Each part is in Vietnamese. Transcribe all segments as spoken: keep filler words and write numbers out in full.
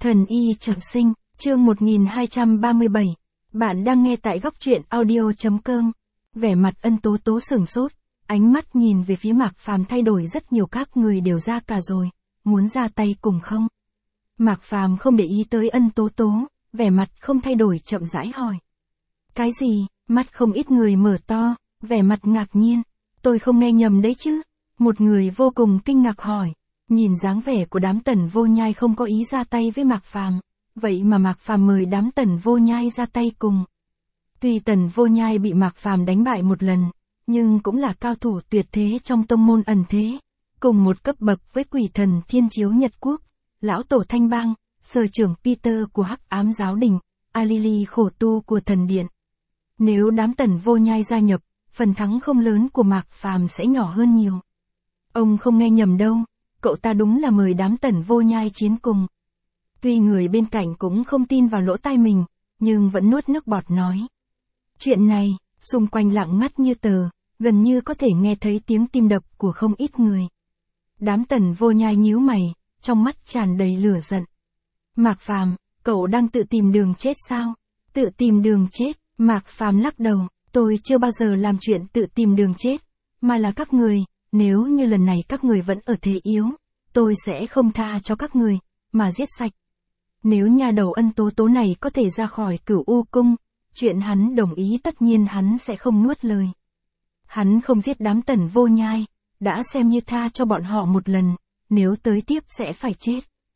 Thần y trọng sinh, chương một nghìn hai trăm ba mươi bảy. Bạn đang nghe tại góc truyện audio.com. Vẻ mặt Ân Tố Tố sửng sốt, ánh mắt nhìn về phía Mạc Phàm thay đổi rất nhiều, các người đều ra cả rồi, muốn ra tay cùng không? Mạc Phàm không để ý tới Ân Tố Tố, vẻ mặt không thay đổi chậm rãi hỏi. Cái gì? Mắt không ít người mở to, vẻ mặt ngạc nhiên. Tôi không nghe nhầm đấy chứ? Một người vô cùng kinh ngạc hỏi. Nhìn dáng vẻ của đám Tần Vô Nhai không có ý ra tay với Mạc Phàm, vậy mà Mạc Phàm mời đám Tần Vô Nhai ra tay cùng. Tuy Tần Vô Nhai bị Mạc Phàm đánh bại một lần, nhưng cũng là cao thủ tuyệt thế trong tông môn ẩn thế, cùng một cấp bậc với Quỷ Thần Thiên Chiếu Nhật Quốc, lão tổ Thanh Bang, sở trưởng Peter của Hắc Ám Giáo Đình, Alili khổ tu của Thần Điện. Nếu đám Tần Vô Nhai gia nhập, phần thắng không lớn của Mạc Phàm sẽ nhỏ hơn nhiều. Ông không nghe nhầm đâu, cậu ta đúng là mời đám Tần Vô Nhai chiến cùng. Tuy người bên cạnh cũng không tin vào lỗ tai mình, nhưng vẫn nuốt nước bọt nói. Chuyện này, xung quanh lặng ngắt như tờ, gần như có thể nghe thấy tiếng tim đập của không ít người. Đám Tần Vô Nhai nhíu mày, trong mắt tràn đầy lửa giận. Mạc Phàm, cậu đang tự tìm đường chết sao? Tự tìm đường chết? Mạc Phàm lắc đầu, tôi chưa bao giờ làm chuyện tự tìm đường chết, mà là các người, nếu như lần này các người vẫn ở thế yếu, tôi sẽ không tha cho các người, mà giết sạch. Nếu nhà đầu Ân Tố Tố này có thể ra khỏi Cửu U Cung, chuyện hắn đồng ý tất nhiên hắn sẽ không nuốt lời. Hắn không giết đám Tần Vô Nhai, đã xem như tha cho bọn họ một lần, nếu tới tiếp sẽ phải chết.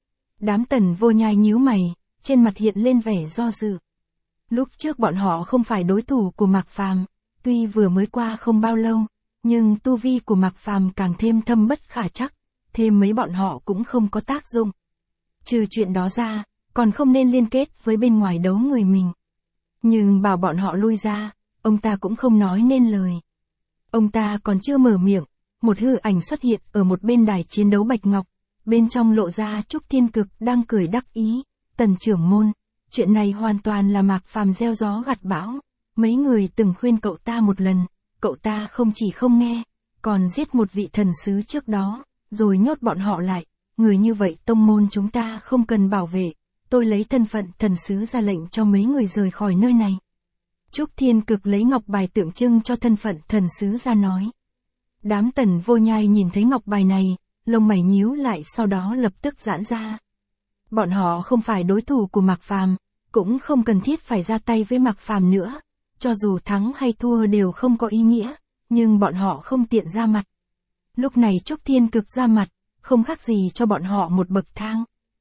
Đám Tần Vô Nhai nhíu mày, trên mặt hiện lên vẻ do dự. Lúc trước bọn họ không phải đối thủ của Mạc Phàm, tuy vừa mới qua không bao lâu, nhưng tu vi của Mạc Phàm càng thêm thâm bất khả trắc, thêm mấy bọn họ cũng không có tác dụng. Trừ chuyện đó ra, còn không nên liên kết với bên ngoài đấu người mình. Nhưng bảo bọn họ lui ra, ông ta cũng không nói nên lời. Ông ta còn chưa mở miệng, một hư ảnh xuất hiện ở một bên đài chiến đấu bạch ngọc, bên trong lộ ra Trúc Thiên Cực đang cười đắc ý. Tần trưởng môn, chuyện này hoàn toàn là Mạc Phàm gieo gió gặt bão, mấy người từng khuyên cậu ta một lần, cậu ta không chỉ không nghe, còn giết một vị thần sứ trước đó, rồi nhốt bọn họ lại. Người như vậy tông môn chúng ta không cần bảo vệ, tôi lấy thân phận thần sứ ra lệnh cho mấy người rời khỏi nơi này. Trúc Thiên Cực lấy ngọc bài tượng trưng cho thân phận thần sứ ra nói. Đám Tần Vô Nhai nhìn thấy ngọc bài này, lông mày nhíu lại, sau đó lập tức giãn ra. Bọn họ không phải đối thủ của Mạc Phàm, cũng không cần thiết phải ra tay với Mạc Phàm nữa, cho dù thắng hay thua đều không có ý nghĩa, nhưng bọn họ không tiện ra mặt. Lúc này Trúc Thiên Cực ra mặt, không khác gì cho bọn họ một bậc thang.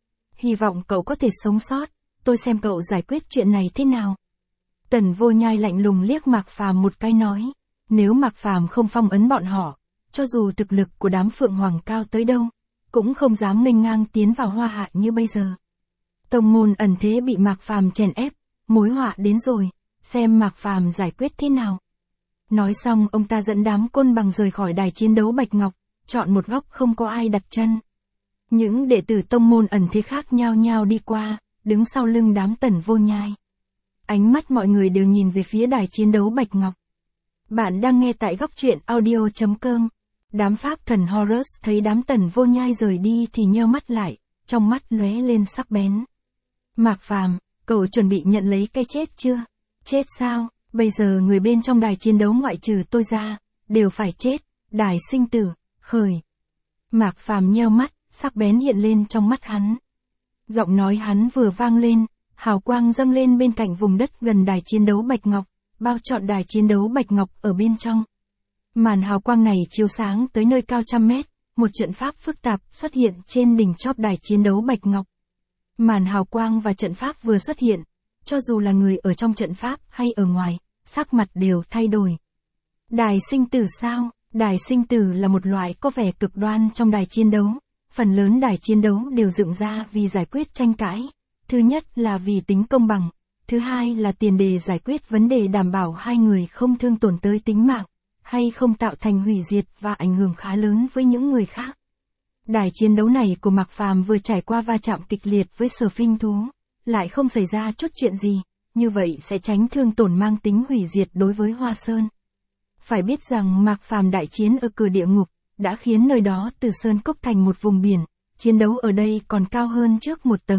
Hy vọng cậu có thể sống sót, tôi xem cậu giải quyết chuyện này thế nào. Tần Vô Nhai lạnh lùng liếc Mạc Phàm một cái nói, nếu Mạc Phàm không phong ấn bọn họ, cho dù thực lực của đám Phượng Hoàng cao tới đâu, cũng không dám nghênh ngang tiến vào Hoa Hạ như bây giờ. Tông môn ẩn thế bị Mạc Phàm chèn ép, mối họa đến rồi, xem Mạc Phàm giải quyết thế nào. Nói xong ông ta dẫn đám côn bằng rời khỏi đài chiến đấu bạch ngọc, chọn một góc không có ai đặt chân. Những đệ tử tông môn ẩn thế khác nhao nhao đi qua, đứng sau lưng đám Tần Vô Nhai. Ánh mắt mọi người đều nhìn về phía đài chiến đấu bạch ngọc. Bạn đang nghe tại góc truyện audio.com. Đám Pháp thần Horus thấy đám Tần Vô Nhai rời đi thì nheo mắt lại, trong mắt lóe lên sắc bén. Mạc Phàm, cậu chuẩn bị nhận lấy cái chết chưa? Chết sao? Bây giờ người bên trong đài chiến đấu ngoại trừ tôi ra, đều phải chết. Đài sinh tử, khởi. Mạc Phàm nheo mắt, sắc bén hiện lên trong mắt hắn. Giọng nói hắn vừa vang lên, hào quang dâng lên bên cạnh vùng đất gần đài chiến đấu bạch ngọc, bao trọn đài chiến đấu bạch ngọc ở bên trong. Màn hào quang này chiếu sáng tới nơi cao trăm mét, một trận pháp phức tạp xuất hiện trên đỉnh chóp đài chiến đấu bạch ngọc. Màn hào quang và trận pháp vừa xuất hiện, cho dù là người ở trong trận pháp hay ở ngoài, sắc mặt đều thay đổi. Đài sinh tử sao? Đài sinh tử là một loại có vẻ cực đoan trong đài chiến đấu. Phần lớn đài chiến đấu đều dựng ra vì giải quyết tranh cãi. Thứ nhất là vì tính công bằng. Thứ hai là tiền đề giải quyết vấn đề đảm bảo hai người không thương tổn tới tính mạng, hay không tạo thành hủy diệt và ảnh hưởng khá lớn với những người khác. Đài chiến đấu này của Mạc Phàm vừa trải qua va chạm kịch liệt với Sở Phinh Thú, lại không xảy ra chút chuyện gì, như vậy sẽ tránh thương tổn mang tính hủy diệt đối với Hoa Sơn. Phải biết rằng Mạc Phàm đại chiến ở cửa địa ngục, đã khiến nơi đó từ sơn cốc thành một vùng biển, chiến đấu ở đây còn cao hơn trước một tầng,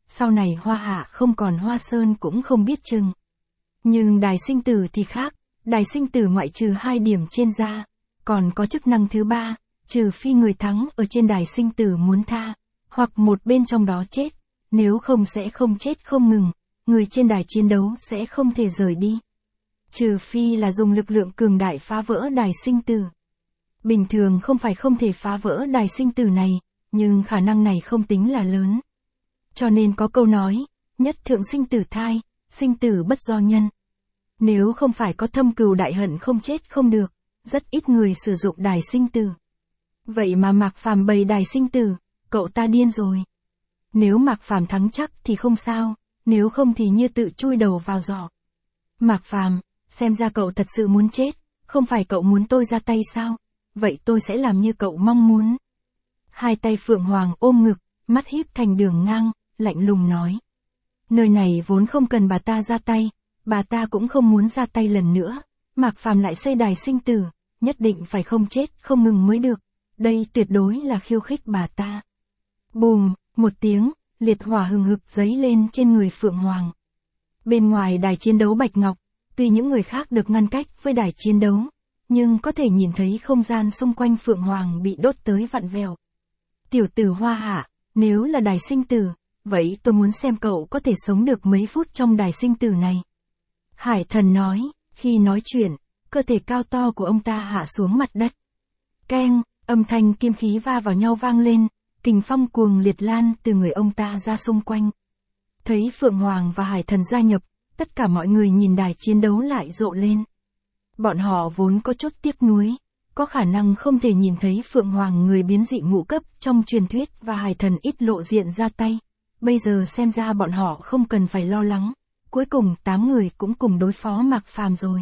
sau này Hoa Hạ không còn Hoa Sơn cũng không biết chừng. Nhưng đài sinh tử thì khác, đài sinh tử ngoại trừ hai điểm trên da, còn có chức năng thứ ba, trừ phi người thắng ở trên đài sinh tử muốn tha, hoặc một bên trong đó chết, nếu không sẽ không chết không ngừng, người trên đài chiến đấu sẽ không thể rời đi. Trừ phi là dùng lực lượng cường đại phá vỡ đài sinh tử. Bình thường không phải không thể phá vỡ đài sinh tử này, nhưng khả năng này không tính là lớn. Cho nên có câu nói, nhất thượng sinh tử thai, sinh tử bất do nhân. Nếu không phải có thâm cừu đại hận không chết không được, rất ít người sử dụng đài sinh tử. Vậy mà Mạc Phàm bày đài sinh tử, cậu ta điên rồi. Nếu Mạc Phàm thắng chắc thì không sao, nếu không thì như tự chui đầu vào giỏ. Mạc Phàm, xem ra cậu thật sự muốn chết, không phải cậu muốn tôi ra tay sao? Vậy tôi sẽ làm như cậu mong muốn. Hai tay Phượng Hoàng ôm ngực, mắt híp thành đường ngang, lạnh lùng nói. Nơi này vốn không cần bà ta ra tay, bà ta cũng không muốn ra tay lần nữa. Mạc Phàm lại xây đài sinh tử, nhất định phải không chết không ngừng mới được. Đây tuyệt đối là khiêu khích bà ta. Bùm, một tiếng, liệt hỏa hừng hực giấy lên trên người Phượng Hoàng. Bên ngoài đài chiến đấu Bạch Ngọc, tuy những người khác được ngăn cách với đài chiến đấu, nhưng có thể nhìn thấy không gian xung quanh Phượng Hoàng bị đốt tới vặn vẹo. Tiểu tử Hoa Hạ, nếu là đài sinh tử, vậy tôi muốn xem cậu có thể sống được mấy phút trong đài sinh tử này. Hải Thần nói, khi nói chuyện, cơ thể cao to của ông ta hạ xuống mặt đất. Keng, âm thanh kim khí va vào nhau vang lên, kình phong cuồng liệt lan từ người ông ta ra xung quanh. Thấy Phượng Hoàng và Hải Thần gia nhập, tất cả mọi người nhìn đài chiến đấu lại rộ lên. Bọn họ vốn có chút tiếc nuối, có khả năng không thể nhìn thấy Phượng Hoàng người biến dị ngũ cấp trong truyền thuyết và Hải Thần ít lộ diện ra tay. Bây giờ xem ra bọn họ không cần phải lo lắng, cuối cùng tám người cũng cùng đối phó Mạc Phàm rồi.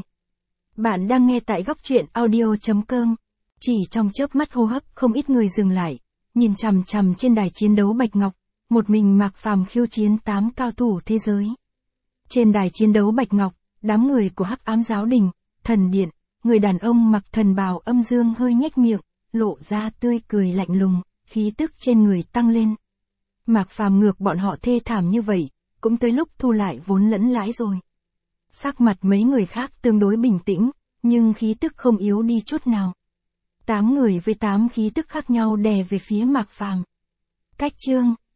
Bạn đang nghe tại góc truyện audio chấm com. Chỉ trong chớp mắt hô hấp không ít người dừng lại, nhìn chằm chằm trên đài chiến đấu Bạch Ngọc, một mình Mạc Phàm khiêu chiến tám cao thủ thế giới. Trên đài chiến đấu Bạch Ngọc, đám người của Hắc Ám Giáo Đình, Thần Điện, người đàn ông mặc thần bào âm dương hơi nhếch miệng, lộ ra tươi cười lạnh lùng, khí tức trên người tăng lên. Mạc Phàm ngược bọn họ thê thảm như vậy, cũng tới lúc thu lại vốn lẫn lãi rồi. Sắc mặt mấy người khác tương đối bình tĩnh, nhưng khí tức không yếu đi chút nào. Tám người với tám khí tức khác nhau đè về phía Mạc Phàm. Cách chương